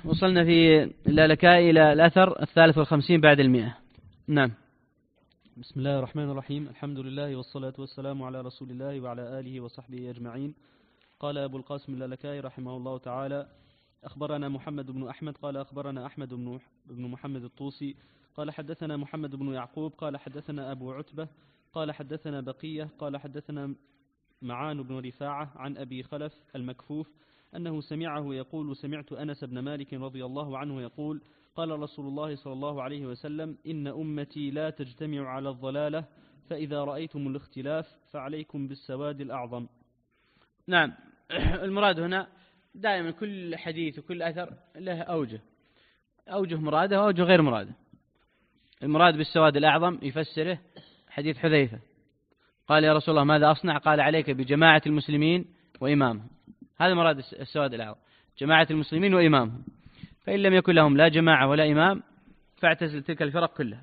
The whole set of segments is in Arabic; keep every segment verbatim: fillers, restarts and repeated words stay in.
وصلنا في اللالكائي إلى الأثر الثالث والخمسين بعد المئة. نعم. بسم الله الرحمن الرحيم. الحمد لله والصلاة والسلام على رسول الله وعلى آله وصحبه أجمعين. قال أبو القاسم اللالكائي رحمه الله تعالى: أخبرنا محمد بن أحمد قال أخبرنا أحمد بن محمد الطوسي قال حدثنا محمد بن يعقوب قال حدثنا أبو عتبة قال حدثنا بقية قال حدثنا معان بن رفاعة عن أبي خلف المكفوف أنه سمعه يقول: سمعت أنس بن مالك رضي الله عنه يقول: قال رسول الله صلى الله عليه وسلم: إن أمتي لا تجتمع على الضلالة، فإذا رأيتم الاختلاف فعليكم بالسواد الأعظم. نعم. المراد هنا دائما كل حديث وكل أثر له أوجه أوجه مرادة وأوجه غير مرادة. المراد بالسواد الأعظم يفسره حديث حذيفة قال: يا رسول الله ماذا أصنع؟ قال: عليك بجماعة المسلمين وإمامهم. هذا مراد السواد الأعظم، جماعة المسلمين وإمامهم. فإن لم يكن لهم لا جماعة ولا إمام فاعتزل تلك الفرق كلها.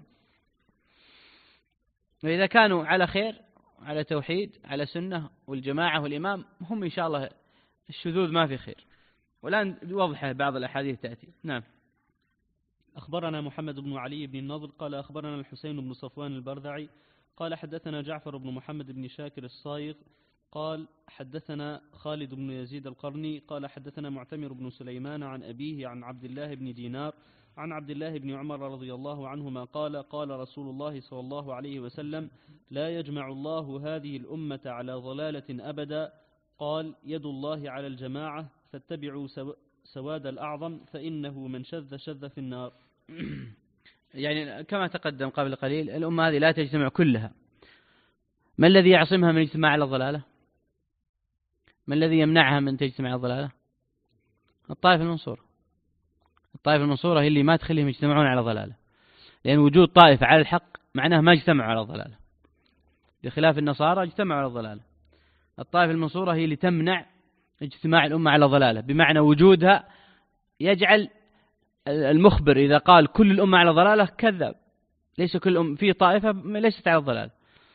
وإذا كانوا على خير، على توحيد، على سنة والجماعة والإمام، هم إن شاء الله الشذوذ ما في خير. والآن وضح بعض الأحاديث تأتي. نعم. أخبرنا محمد بن علي بن النضر قال أخبرنا الحسين بن صفوان البرذعي قال حدثنا جعفر بن محمد بن شاكر الصايغ قال حدثنا خالد بن يزيد القرني قال حدثنا معتمر بن سليمان عن أبيه عن عبد الله بن دينار عن عبد الله بن عمر رضي الله عنهما قال: قال رسول الله صلى الله عليه وسلم: لا يجمع الله هذه الأمة على ضلالة أبدا. قال: يد الله على الجماعة، فاتبعوا سواد الأعظم، فإنه من شذ شذ في النار. يعني كما تقدم قبل قليل، الأمة هذه لا تجتمع كلها. ما الذي يعصمها من اجتماع على الضلالة؟ ما الذي يمنعها من تجتمع على الضلالة؟ الطائفة المنصورة. الطائفة المنصورة هي اللي ما تخليهم يجتمعون على ضلالة، لأن وجود طائفة على الحق معناه ما اجتمعوا على الضلالة، بخلاف النصارى اجتمعوا على الضلالة. الطائفة المنصورة هي اللي تمنع اجتماع الأمة على ضلالة، بمعنى وجودها يجعل المخبر إذا قال كل الأمة على ضلالة كذاب. ليس كل أم في طائفة ليست على الضلال.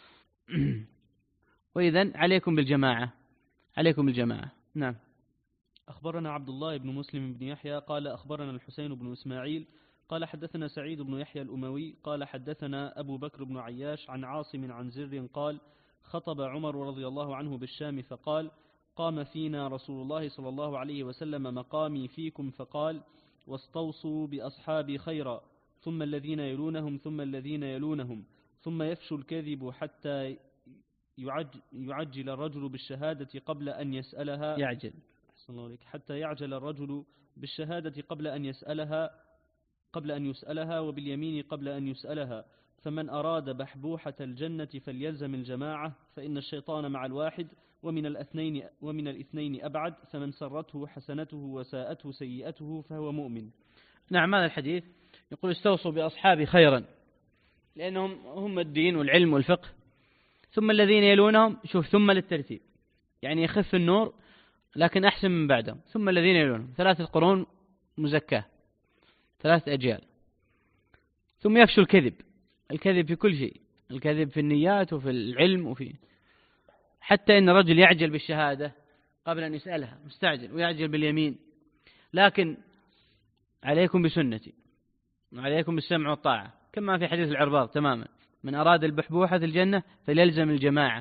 وإذن عليكم بالجماعة، عليكم بالجماعة. نعم. أخبرنا عبد الله بن مسلم بن يحيى قال أخبرنا الحسين بن إسماعيل قال حدثنا سعيد بن يحيى الأموي قال حدثنا أبو بكر بن عياش عن عاصم عن زر قال: خطب عمر رضي الله عنه بالشام فقال: قام فينا رسول الله صلى الله عليه وسلم مقامي فيكم، فقال: واستوصوا بأصحابي خيرا، ثم الذين يلونهم ثم الذين يلونهم، ثم يفشو الكذب حتى يعجل الرجل بالشهادة قبل أن يسألها يعجل حتى يعجل الرجل بالشهادة قبل أن يسألها قبل أن يسألها وباليمين قبل أن يسألها، فمن أراد بحبوحة الجنة فليلزم الجماعة، فإن الشيطان مع الواحد ومن الاثنين ومن الاثنين أبعد، فمن سرته حسنته وساءته سيئته فهو مؤمن. نعم. هذا الحديث يقول: استوصوا بأصحابي خيرا، لأنهم هم الدين والعلم والفقه، ثم الذين يلونهم. شوف، ثم للترتيب، يعني يخف النور لكن أحسن من بعدهم. ثم الذين يلونهم، ثلاثة قرون مزكاة، ثلاثة أجيال. ثم يفشو الكذب، الكذب في كل شيء، الكذب في النيات وفي العلم، وفي حتى إن الرجل يعجل بالشهادة قبل أن يسألها، مستعجل، ويعجل باليمين. لكن عليكم بسنتي وعليكم بالسمع والطاعة، كما في حديث العرباض تماما: من أراد البحبوحة في الجنة فليلزم الجماعة.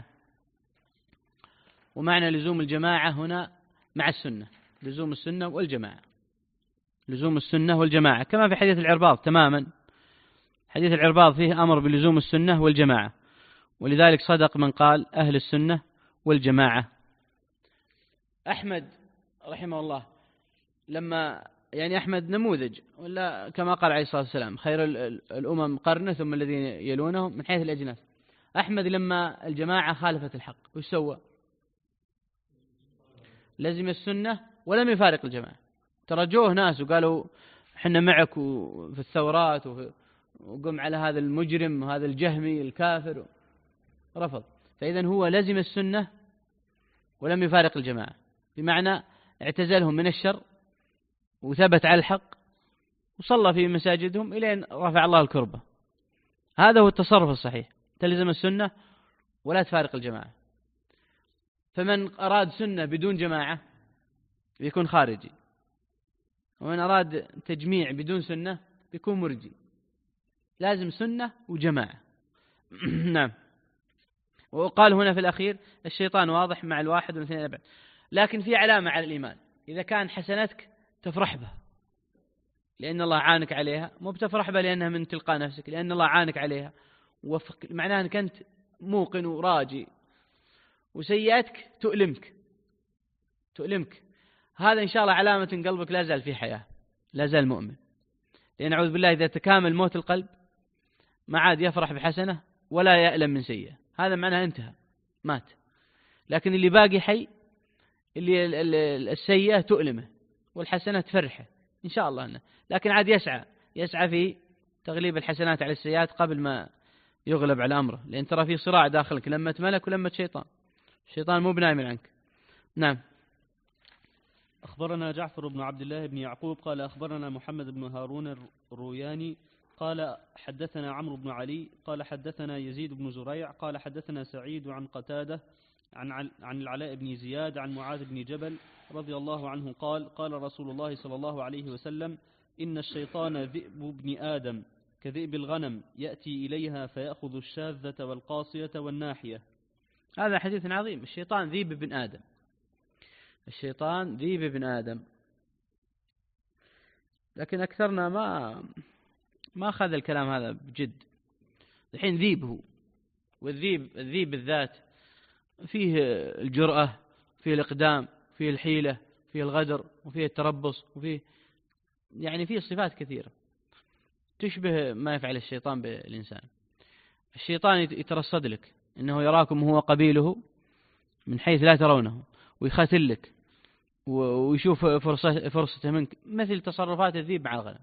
ومعنى لزوم الجماعة هنا مع السنة، لزوم السنة والجماعة، لزوم السنة والجماعة، كما في حديث العرباض تماما. حديث العرباض فيه أمر بلزوم السنة والجماعة، ولذلك صدق من قال أهل السنة والجماعة. أحمد رحمه الله لما يعني أحمد نموذج، ولا كما قال عليه الصلاة والسلام: خير الأمم قرن ثم الذين يلونهم، من حيث الأجناس. أحمد لما الجماعة خالفت الحق وش سوى؟ لزم السنة ولم يفارق الجماعة. ترجوه ناس وقالوا حنا معك في الثورات وقم على هذا المجرم وهذا الجهمي الكافر، رفض. فإذا هو لزم السنة ولم يفارق الجماعة، بمعنى اعتزلهم من الشر وثبت على الحق وصلى في مساجدهم إلى أن رفع الله الكربة. هذا هو التصرف الصحيح، تلزم السنة ولا تفارق الجماعة. فمن أراد سنة بدون جماعة يكون خارجي، ومن أراد تجميع بدون سنة بيكون مرجي، لازم سنة وجماعة. نعم. وقال هنا في الأخير الشيطان واضح مع الواحد والاثنين أبعد، لكن في علامة على الإيمان، إذا كان حسناتك تفرح بها لأن الله عانك عليها، مو بتفرح بها لأنها من تلقاء نفسك، لأن الله عانك عليها وفق، معناها أنك أنت موقن وراجي، وسيئتك تؤلمك تؤلمك هذا إن شاء الله علامة إن قلبك لا زال في حياة، لا زال مؤمن. لأن أعوذ بالله إذا تكامل موت القلب ما عاد يفرح بحسنة ولا يألم من سيئة، هذا معناه انتهى مات. لكن اللي باقي حي، اللي السيئة تؤلمه والحسنة تفرحه إن شاء الله أنه. لكن عاد يسعى يسعى في تغليب الحسنات على السيئات قبل ما يغلب على أمره، لأن ترى في صراع داخلك لمة ملك ولمة شيطان، الشيطان مو بنايم عنك. نعم. أخبرنا جعفر بن عبد الله بن يعقوب قال أخبرنا محمد بن هارون الروياني قال حدثنا عمرو بن علي قال حدثنا يزيد بن زريع قال حدثنا سعيد عن قتادة عن عن العلاء بن زياد عن معاذ بن جبل رضي الله عنه قال قال رسول الله صلى الله عليه وسلم: إن الشيطان ذئب ابن آدم كذئب الغنم يأتي إليها فيأخذ الشاذة والقاصية والناحية. هذا حديث عظيم. الشيطان ذيب ابن آدم، الشيطان ذيب ابن آدم، لكن أكثرنا ما ما أخذ الكلام هذا بجد. الحين ذيب هو، والذيب الذيب بالذات فيه الجرأة، فيه الإقدام، فيه الحيلة، فيه الغدر، وفيه التربص، وفيه يعني فيه صفات كثيرة تشبه ما يفعل الشيطان بالإنسان. الشيطان يترصد لك إنه يراكم هو قبيله من حيث لا ترونه، ويختل لك ويشوف فرصة فرصته منك، مثل تصرفات الذيب مع الغنم.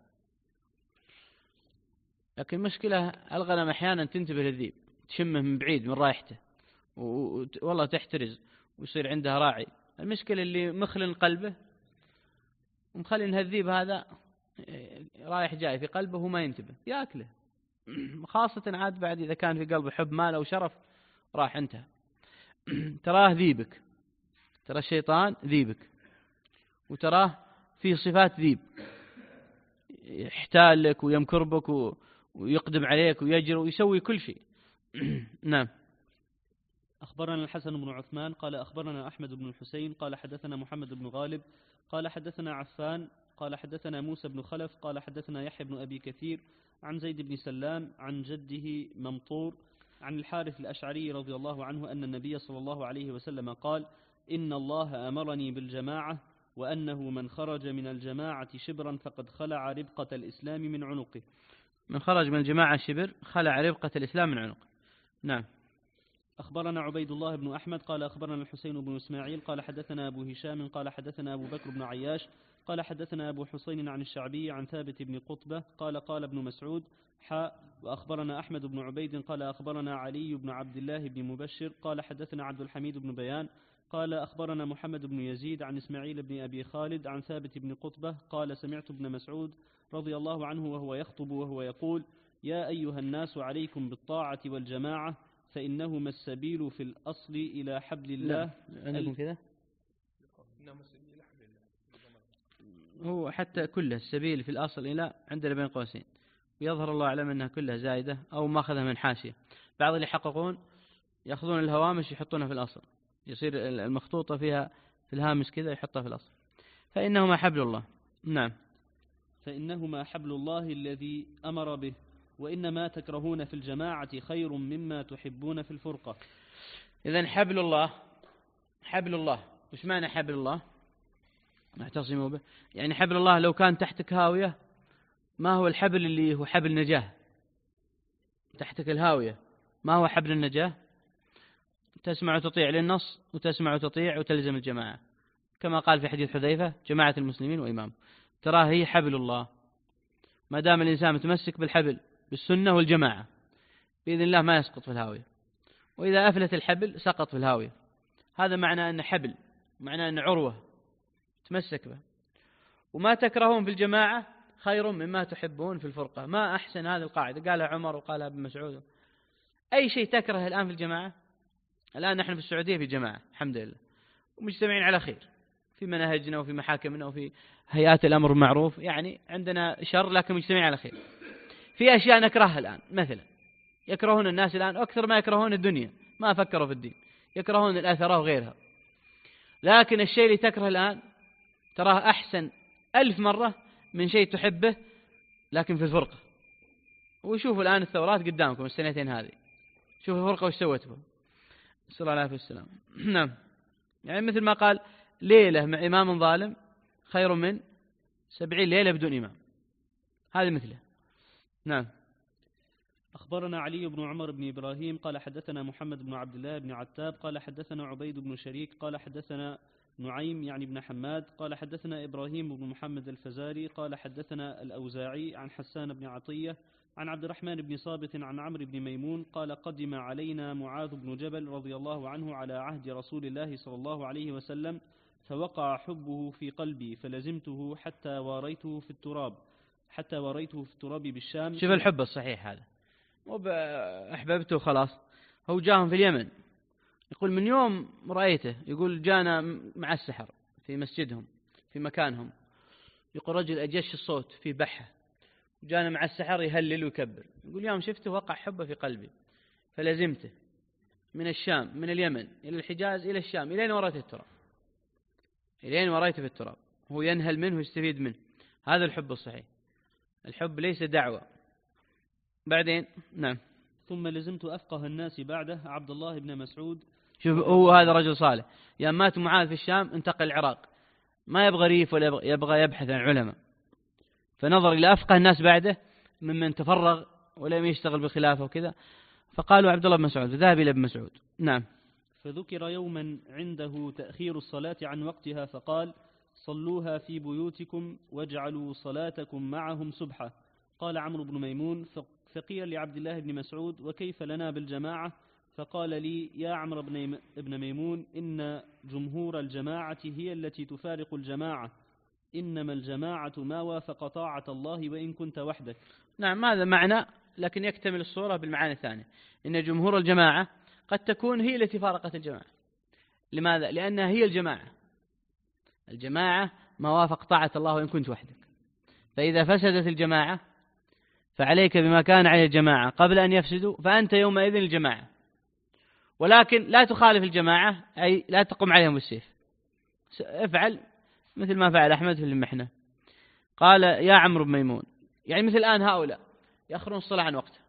لكن مشكلة الغنم أحيانا تنتبه للذيب، تشمه من بعيد من رايحته والله تحترز ويصير عندها راعي. المشكلة اللي مخلن قلبه ومخلي ان الذيب هذا رايح جاي في قلبه وما ينتبه يأكله، خاصة عاد بعد إذا كان في قلبه حب مال أو شرف راح انتهى. تراه ذيبك، ترى الشيطان ذيبك، وتراه فيه صفات ذيب، يحتال لك ويمكر بك ويقدم عليك ويجر ويسوي كل شيء. نعم. أخبرنا الحسن بن عثمان قال أخبرنا أحمد بن الحسين قال حدثنا محمد بن غالب قال حدثنا عفان قال حدثنا موسى بن خلف قال حدثنا يحيى بن أبي كثير عن زيد بن سلام عن جده ممطور عن الحارث الأشعري رضي الله عنه أن النبي صلى الله عليه وسلم قال: إن الله أمرني بالجماعة، وأنه من خرج من الجماعة شبرا فقد خلع ربقة الإسلام من عنقه. من خرج من الجماعة شبر خلع ربقة الإسلام من عنقه. نعم. أخبرنا عبيد الله بن أحمد قال أخبرنا الحسين بن إسماعيل قال حدثنا أبو هشام قال حدثنا أبو بكر بن عياش قال حدثنا أبو حسين عن الشعبي عن ثابت بن قطبة قال قال ابن مسعود حاء وأخبرنا أحمد بن عبيد قال أخبرنا علي بن عبد الله بن مبشر قال حدثنا عبد الحميد بن بيان قال أخبرنا محمد بن يزيد عن إسماعيل بن أبي خالد عن ثابت بن قطبة قال سمعت ابن مسعود رضي الله عنه وهو يخطب وهو يقول: يا أيها الناس عليكم بالطاعة والجماعة فإنهما السبيل في الأصل إلى حبل الله. عندكم كذا هو حتى كله السبيل في الأصل إلى عندنا بين قوسين، ويظهر الله أعلم أنها كلها زائدة أو ما أخذها من حاشية. بعض اللي يحققون يأخذون الهوامش يحطونها في الأصل، يصير المخطوطة فيها في الهامش كذا يحطها في الأصل. فإنهما حبل الله. نعم. فإنهما حبل الله الذي أمر به، وإنما تكرهون في الجماعة خير مما تحبون في الفرقة. إذن حبل الله، حبل الله وش معنى حبل الله؟ اعتصموا به، يعني حبل الله لو كان تحتك هاوية ما هو الحبل اللي هو حبل نجاة؟ تحتك الهاوية ما هو حبل النجاة؟ تسمع وتطيع للنص، وتسمع وتطيع وتلزم الجماعة، كما قال في حديث حذيفة: جماعة المسلمين وإمام. تراه هي حبل الله. ما دام الإنسان متمسك بالحبل بالسنة والجماعة بإذن الله ما يسقط في الهاوية، وإذا أفلت الحبل سقط في الهاوية. هذا معنى أن حبل، معنى أن عروة تمسك به. وما تكرهون في الجماعة خير مما تحبون في الفرقة. ما أحسن هذه القاعدة، قالها عمر وقالها ابن مسعود. أي شيء تكره الآن في الجماعة، الآن نحن في السعودية في جماعة الحمد لله ومجتمعين على خير، في مناهجنا وفي محاكمنا وفي هيئات الأمر بالمعروف، يعني عندنا شر لكن مجتمعين على خير. في أشياء نكرهها الآن، مثلا يكرهون الناس الآن أكثر ما يكرهون الدنيا، ما فكروا في الدين، يكرهون الأثرة وغيرها. لكن الشيء اللي تكره الآن تراه أحسن ألف مرة من شيء تحبه لكن في الفرقة. وشوفوا الآن الثورات قدامكم السنتين هذه، شوفوا الفرقة وش سوت بها، صلى الله عليه وسلم. نعم، يعني مثل ما قال ليلة مع إمام ظالم خير من سبعين ليلة بدون إمام، هذا مثله. نعم. أخبرنا علي بن عمر بن إبراهيم قال حدثنا محمد بن عبد الله بن عتاب قال حدثنا عبيد بن شريك قال حدثنا نعيم يعني بن حماد قال حدثنا إبراهيم بن محمد الفزاري قال حدثنا الأوزاعي عن حسان بن عطية عن عبد الرحمن بن صابت عن عمرو بن ميمون قال قدم علينا معاذ بن جبل رضي الله عنه على عهد رسول الله صلى الله عليه وسلم فوقع حبه في قلبي فلزمته حتى واريته في التراب حتى واريته في التراب بالشام. شوف الحب الصحيح هذا، مو أحببته خلاص. هو جاهم في اليمن، يقول من يوم رأيته، يقول جانا مع السحر في مسجدهم في مكانهم، يقول رجل أجش الصوت في بحة، جانا مع السحر يهلل ويكبر، يقول يوم شفته وقع حبه في قلبي فلزمته من الشام من اليمن إلى الحجاز إلى الشام إلين وريته التراب، إلين وريته في التراب، هو ينهل منه ويستفيد منه. هذا الحب الصحيح، الحب ليس دعوة. بعدين نعم. ثم لزمت أفقه الناس بعده عبد الله بن مسعود. شوف هو هذا رجل صالح، يا مات معاذ في الشام انتقل العراق، ما يبغى ريف ولا يبغى, يبغى يبحث عن علماء، فنظر إلى أفقه الناس بعده ممن تفرغ ولم يشتغل بخلافه وكذا، فقالوا عبد الله بن مسعود، فذهب إلى ابن مسعود. نعم. فذكر يوما عنده تأخير الصلاة عن وقتها فقال صلوها في بيوتكم واجعلوا صلاتكم معهم سبحة. قال عمرو بن ميمون فقيل لعبد الله بن مسعود وكيف لنا بالجماعة؟ فقال لي يا عمرو بن ميمون إن جمهور الجماعة هي التي تفارق الجماعة، إنما الجماعة ما وافق طاعة الله وإن كنت وحدك. نعم، هذا معنى، لكن يكتمل الصورة بالمعاني الثانية، إن جمهور الجماعة قد تكون هي التي فارقت الجماعة. لماذا؟ لأنها هي الجماعة، الجماعة ما وافق طاعة الله وإن كنت وحدك. فإذا فسدت الجماعة فعليك بما كان عليه الجماعة قبل أن يفسدوا، فأنت يومئذ الجماعة، ولكن لا تخالف الجماعة، أي لا تقوم عليهم بالسيف، افعل مثل ما فعل أحمد في المحنة. قال يا عمرو بن ميمون، يعني مثل الآن هؤلاء يأخرون الصلاة عن وقتها،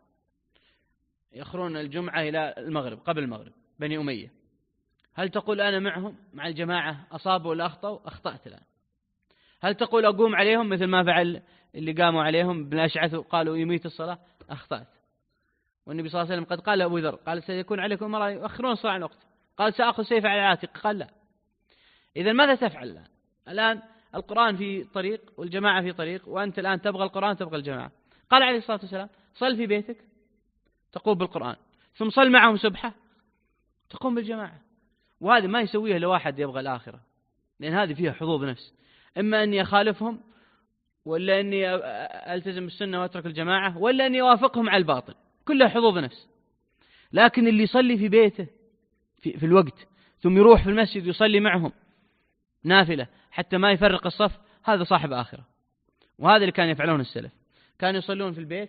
يأخرون الجمعة إلى المغرب قبل المغرب، بني أمية، هل تقول أنا معهم مع الجماعة أصابوا ولا أخطأوا؟ أخطأت الآن. هل تقول أقوم عليهم مثل ما فعل اللي قاموا عليهم بن أشعث وقالوا يميت الصلاة؟ أخطأت. والنبي صلى الله عليه وسلم قد قال أبو ذر قال سيكون عليكم مرة يؤخرون الصلاة عن وقت، قال سأخذ سيف على العاتق، قال لا. إذا ماذا تفعل الآن؟ الآن القرآن في طريق والجماعة في طريق، وأنت الآن تبغى القرآن تبغى الجماعة. قال عليه الصلاة والسلام صل في بيتك تقوم بالقرآن، ثم صل معهم سبحة تقوم بالجماعة. وهذا ما يسويه لواحد يبغى الآخرة، لأن هذه فيها حظوظ نفس، إما أني أخالفهم ولا أني ألتزم السنة وأترك الجماعة، ولا أني أوافقهم على الباطل، كلها حظوظ نفس. لكن اللي يصلي في بيته في, في الوقت ثم يروح في المسجد يصلي معهم نافلة حتى ما يفرق الصف، هذا صاحب آخرة. وهذا اللي كان يفعلون السلف، كانوا يصلون في البيت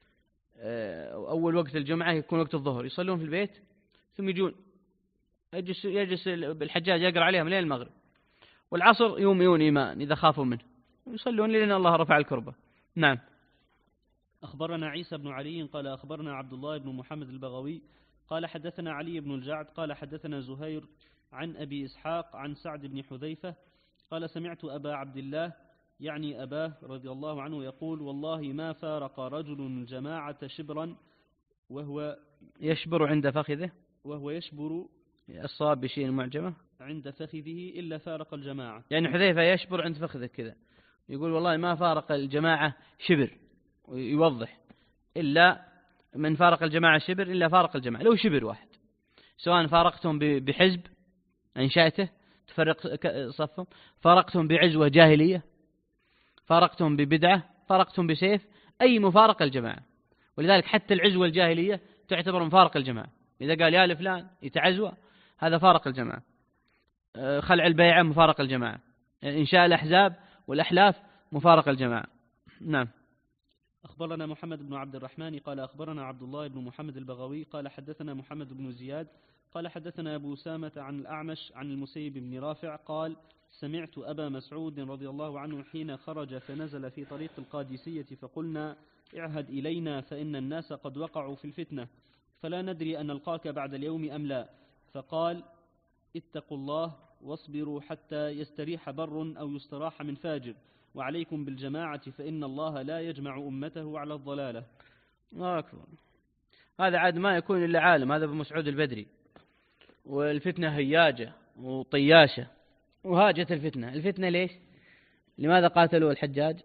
أول وقت الجمعة يكون وقت الظهر، يصلون في البيت ثم يجون يجلس, يجلس بالحجاج يقرأ عليهم لين المغرب، والعصر يوميون إيمان إذا خافوا منه، يصلون لأن الله رفع الكربة. نعم. أخبرنا عيسى بن علي قال أخبرنا عبد الله بن محمد البغوي قال حدثنا علي بن الجعد قال حدثنا زهير عن أبي إسحاق عن سعد بن حذيفة قال سمعت أبا عبد الله يعني أباه رضي الله عنه يقول والله ما فارق رجل الجماعة شبرا وهو يشبر عند فخذه، وهو يشبر الصواب بشيء معجمة عند فخذه إلا فارق الجماعة. يعني حذيفة يشبر عند فخذه كذا، يقول والله ما فارق الجماعة شبر، ويوضح إلا من فارق الجماعة شبر إلا فارق الجماعة. لو شبر واحد، سواء فارقتهم بحزب أنشأته تفرق صفهم، فارقتهم بعزوة جاهلية، فارقتهم ببدعة، فارقتهم بسيف، أي مفارق الجماعة. ولذلك حتى العزوة الجاهلية تعتبر مفارق الجماعة، إذا قال يا لفلان يتعزوى هذا فارق الجماعة. خلع البيعة مفارق الجماعة، إنشاء الأحزاب والأحلاف مفارقة الجماعة. نعم. أخبرنا محمد بن عبد الرحمن قال أخبرنا عبد الله بن محمد البغوي قال حدثنا محمد بن زياد قال حدثنا أبو أسامة عن الأعمش عن المسيب بن رافع قال سمعت أبا مسعود رضي الله عنه حين خرج فنزل في طريق القادسية فقلنا اعهد إلينا فإن الناس قد وقعوا في الفتنة فلا ندري أن نلقاك بعد اليوم أم لا، فقال اتقوا الله واصبروا حتى يستريح بر أو يستراح من فاجر، وعليكم بالجماعة فإن الله لا يجمع أمته على الضلالة. الله أكبر. هذا عاد ما يكون إلا عالم، هذا ابو مسعود البدري. والفتنة هياجة وطياشة وهاجت الفتنة. الفتنة ليش؟ لماذا قاتلوا الحجاج؟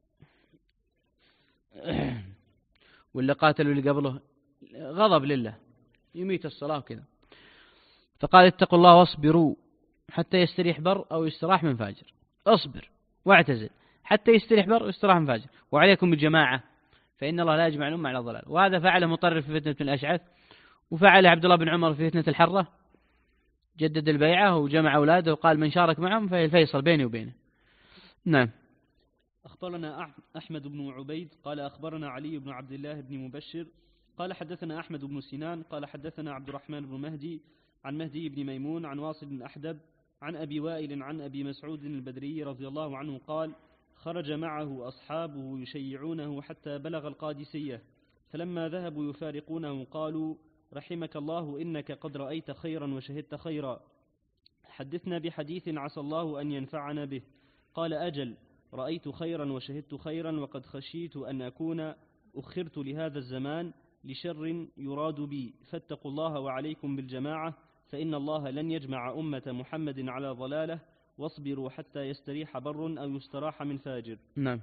واللي قاتلوا اللي قبله غضب لله يميت الصلاة كذا، فقال اتقوا الله واصبروا حتى يستريح بر أو يستراح من فاجر. اصبر واعتزل حتى يستريح بر ويستراح من فاجر، وعليكم بالجماعة فإن الله لا يجمع الأمة على الضلال. وهذا فعله مطرف في فتنة الأشعث، وفعله عبد الله بن عمر في فتنة الحرة، جدد البيعة وجمع أولاده وقال من شارك معهم فالفيصل بيني وبينه. نعم. أخبرنا أحمد بن عبيد قال أخبرنا علي بن عبد الله بن مبشر قال حدثنا أحمد بن سنان قال حدثنا عبد الرحمن بن مهدي عن مهدي بن ميمون عن واصل بن أحدب عن أبي وائل عن أبي مسعود البدري رضي الله عنه قال خرج معه أصحابه يشيعونه حتى بلغ القادسية، فلما ذهبوا يفارقونه قالوا رحمك الله إنك قد رأيت خيرا وشهدت خيرا، حدثنا بحديث عسى الله أن ينفعنا به. قال أجل، رأيت خيرا وشهدت خيرا، وقد خشيت أن أكون أخرت لهذا الزمان لشر يراد بي، فاتقوا الله وعليكم بالجماعة فإن الله لن يجمع أمة محمد على ضلالة، واصبروا حتى يستريح بر أو يستراح من فاجر. نعم.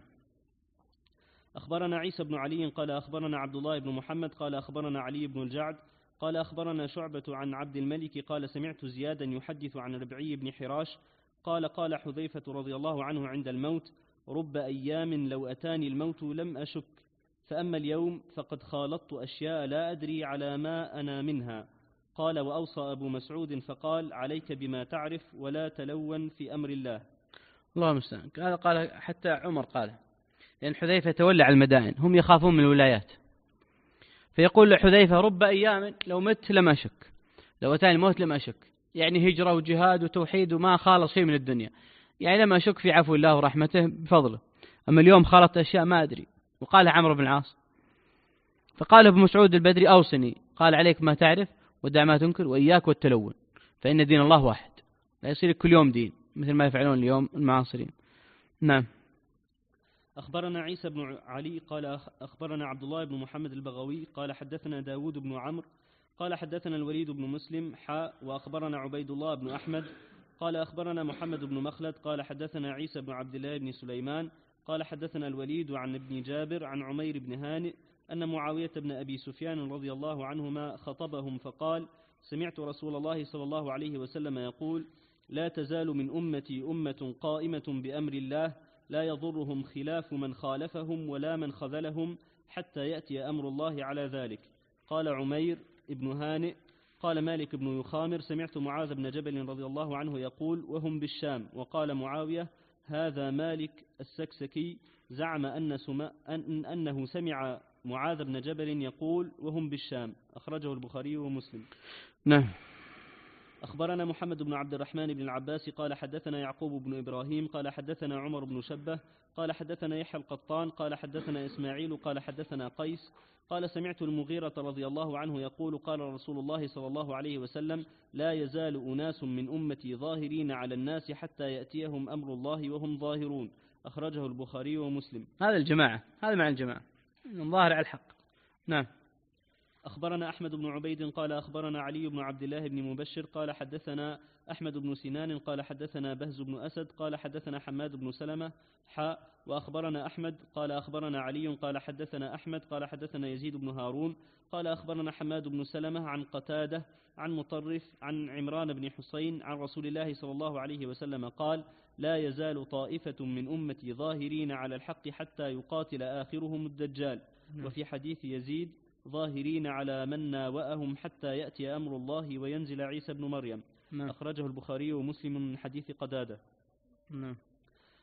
أخبرنا عيسى بن علي قال أخبرنا عبد الله بن محمد قال أخبرنا علي بن الجعد قال أخبرنا شعبة عن عبد الملك قال سمعت زيادا يحدث عن ربعي بن حراش قال قال حذيفة رضي الله عنه عند الموت رب أيام لو أتاني الموت لم أشك، فأما اليوم فقد خالطت أشياء لا أدري على ما أنا منها. قال وأوصى أبو مسعود فقال عليك بما تعرف ولا تلون في أمر الله. الله المستعان. هذا قال حتى عمر قال، لأن حذيفة تولى على المدائن، هم يخافون من الولايات، فيقول لحذيفة رب أيام لو مت لم أشك، لو أتاني الموت لم أشك، يعني هجرة وجهاد وتوحيد وما خالص شيء من الدنيا، يعني لم أشك في عفو الله ورحمته بفضله. أما اليوم خالطت أشياء ما أدري. وقال عمرو بن العاص، فقال ابو مسعود البدري أوصني، قال عليك ما تعرف ودع ما تنكر وإياك والتلون، فإن دين الله واحد، لا يصير كل يوم دين مثل ما يفعلون اليوم المعاصرين. نعم. أخبرنا عيسى بن علي قال أخبرنا عبد الله بن محمد البغوي قال حدثنا داود بن عمرو قال حدثنا الوليد بن مسلم حاء وأخبرنا عبيد الله بن أحمد قال أخبرنا محمد بن مخلد قال حدثنا عيسى بن عبد الله بن سليمان قال حدثنا الوليد عن ابن جابر عن عمير بن هانئ أن معاوية بن أبي سفيان رضي الله عنهما خطبهم فقال سمعت رسول الله صلى الله عليه وسلم يقول لا تزال من أمتي أمة قائمة بأمر الله لا يضرهم خلاف من خالفهم ولا من خذلهم حتى يأتي أمر الله على ذلك. قال عمير بن هانئ قال مالك بن يخامر سمعت معاذ بن جبل رضي الله عنه يقول وهم بالشام. وقال معاوية هذا مالك السكسكي زعم أن سما أن أنه سمع معاذ بن جبل يقول وهم بالشام. أخرجه البخاري ومسلم. نعم. أخبرنا محمد بن عبد الرحمن بن العباس قال حدثنا يعقوب بن إبراهيم قال حدثنا عمر بن شبه قال حدثنا يحيى القطان قال حدثنا إسماعيل قال حدثنا قيس قال سمعت المغيرة رضي الله عنه يقول قال رسول الله صلى الله عليه وسلم لا يزال أناس من أمتي ظاهرين على الناس حتى يأتيهم أمر الله وهم ظاهرون. أخرجه البخاري ومسلم. هذا الجماعة، هذا مع الجماعة ظاهر على الحق. نعم. أخبرنا أحمد بن عبيد قال أخبرنا علي بن عبد الله بن مبشر قال حدثنا أحمد بن سنان قال حدثنا بهز بن أسد قال حدثنا حماد بن سلمة حاء وأخبرنا أحمد قال أخبرنا علي قال حدثنا أحمد قال حدثنا يزيد بن هارون قال أخبرنا حماد بن سلمة عن قتادة عن مطرف عن عمران بن حسين عن رسول الله صلى الله عليه وسلم قال لا يزال طائفة من أمتي ظاهرين على الحق حتى يقاتل آخرهم الدجال. وفي حديث يزيد ظاهرين على من ناوأهم حتى يأتي أمر الله وينزل عيسى بن مريم. نعم. أخرجه البخاري ومسلم من حديث قتادة. نعم.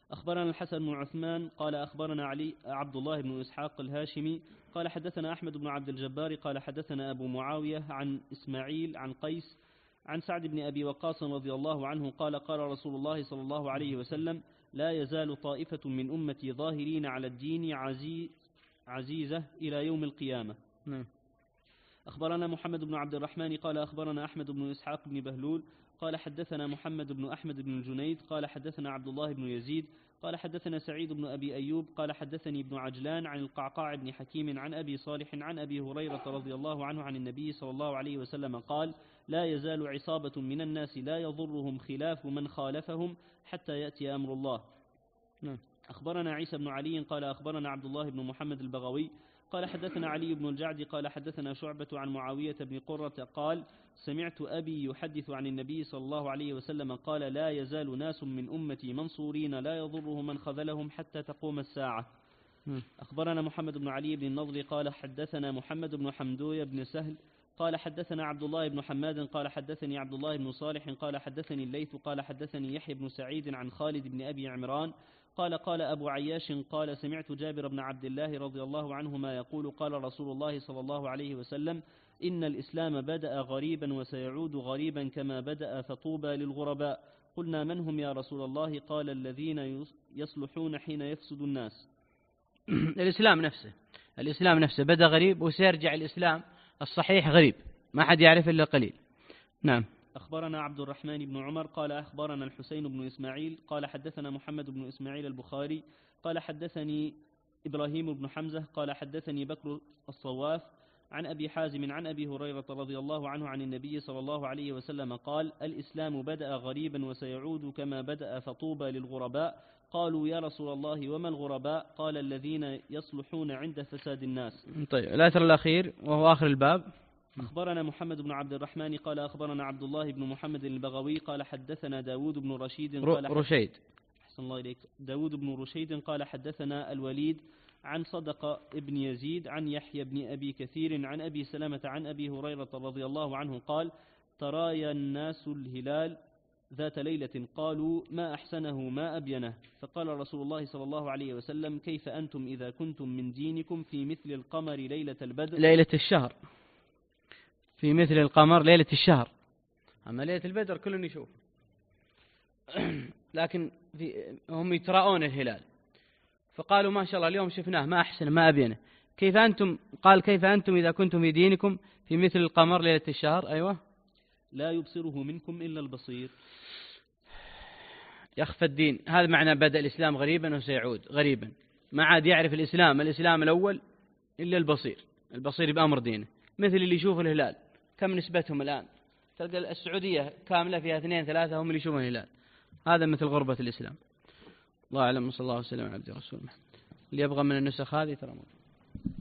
أخبرنا الحسن بن عثمان قال أخبرنا علي عبد الله بن إسحاق الهاشمي قال حدثنا أحمد بن عبد الجبار قال حدثنا أبو معاوية عن إسماعيل عن قيس عن سعد بن أبي وقاص رضي الله عنه قال قال رسول الله صلى الله عليه وسلم لا يزال طائفة من أمتي ظاهرين على الدين عزيز عزيزة إلى يوم القيامة. نعم. أخبرنا محمد بن عبد الرحمن قال أخبرنا أحمد بن إسحاق بن بهلول قال حدثنا محمد بن أحمد بن الجنيد قال حدثنا عبد الله بن يزيد قال حدثنا سعيد بن أبي أيوب قال حدثني ابن عجلان عن القعقاع بن حكيم عن أبي صالح عن أبي هريرة رضي الله عنه عن النبي صلى الله عليه وسلم قال لا يزال عصابة من الناس لا يضرهم خلاف من خالفهم حتى يأتي أمر الله. نعم. أخبرنا عيسى بن علي قال أخبرنا عبد الله بن محمد البغوي قال حدثنا علي بن الجعد قال حدثنا شعبة عن معاوية بن قرة قال سمعت أبي يحدث عن النبي صلى الله عليه وسلم قال لا يزال ناس من أمتي منصورين لا يضرهم من خذلهم حتى تقوم الساعة. أخبرنا محمد بن علي بن النضر قال حدثنا محمد بن حمدوية بن سهل قال حدثنا عبد الله بن حماد قال حدثني عبد الله بن صالح قال حدثني الليث قال حدثني يحيى بن سعيد عن خالد بن أبي عمران قال قال أبو عياش قال سمعت جابر بن عبد الله رضي الله عنهما يقول قال رسول الله صلى الله عليه وسلم إن الإسلام بدأ غريبا وسيعود غريبا كما بدأ فطوبى للغرباء. قلنا من هم يا رسول الله؟ قال الذين يصلحون حين يفسد الناس. الإسلام نفسه الإسلام نفسه بدأ غريب وسيرجع الإسلام الصحيح غريب ما حد يعرف إلا قليل. نعم. أخبرنا عبد الرحمن بن عمر قال أخبرنا الحسين بن إسماعيل قال حدثنا محمد بن إسماعيل البخاري قال حدثني إبراهيم بن حمزة قال حدثني بكر الصواف عن أبي حازم عن أبي هريرة رضي الله عنه عن النبي صلى الله عليه وسلم قال الإسلام بدأ غريبا وسيعود كما بدأ فطوبى للغرباء. قالوا يا رسول الله وما الغرباء؟ قال الذين يصلحون عند فساد الناس. طيب الأثر الأخير وهو آخر الباب. أخبرنا محمد بن عبد الرحمن قال أخبرنا عبد الله بن محمد البغوي قال حدثنا داود بن رشيد قال رشيد أحسن الله إليك داود بن رشيد قال حدثنا الوليد عن صدق ابن يزيد عن يحيى بن أبي كثير عن أبي سلمة عن أبي هريرة رضي الله عنه قال ترايا الناس الهلال ذات ليلة قالوا ما أحسنه ما أبينه فقال رسول الله صلى الله عليه وسلم كيف أنتم إذا كنتم من دينكم في مثل القمر ليلة البدر ليلة الشهر في مثل القمر ليلة الشهر أما ليلة البدر كل يشوف لكن في هم يتراءون الهلال فقالوا ما شاء الله اليوم شفناه ما أحسن ما أبينه كيف أنتم قال كيف أنتم إذا كنتم في دينكم في مثل القمر ليلة الشهر أيوة لا يبصره منكم إلا البصير. يخفى الدين هذا معنى بدأ الإسلام غريبا وسيعود غريبا ما عاد يعرف الإسلام الإسلام الأول إلا البصير البصير بأمر دينه مثل اللي يشوف الهلال كم نسبتهم الآن تلقى السعودية كاملة فيها اثنين ثلاثة هم اللي يشوفون الهلال هذا مثل غربة الإسلام. الله أعلم صلى الله عليه وسلم على عبده ورسوله اللي يبغى من النسخ هذه ترى موجود.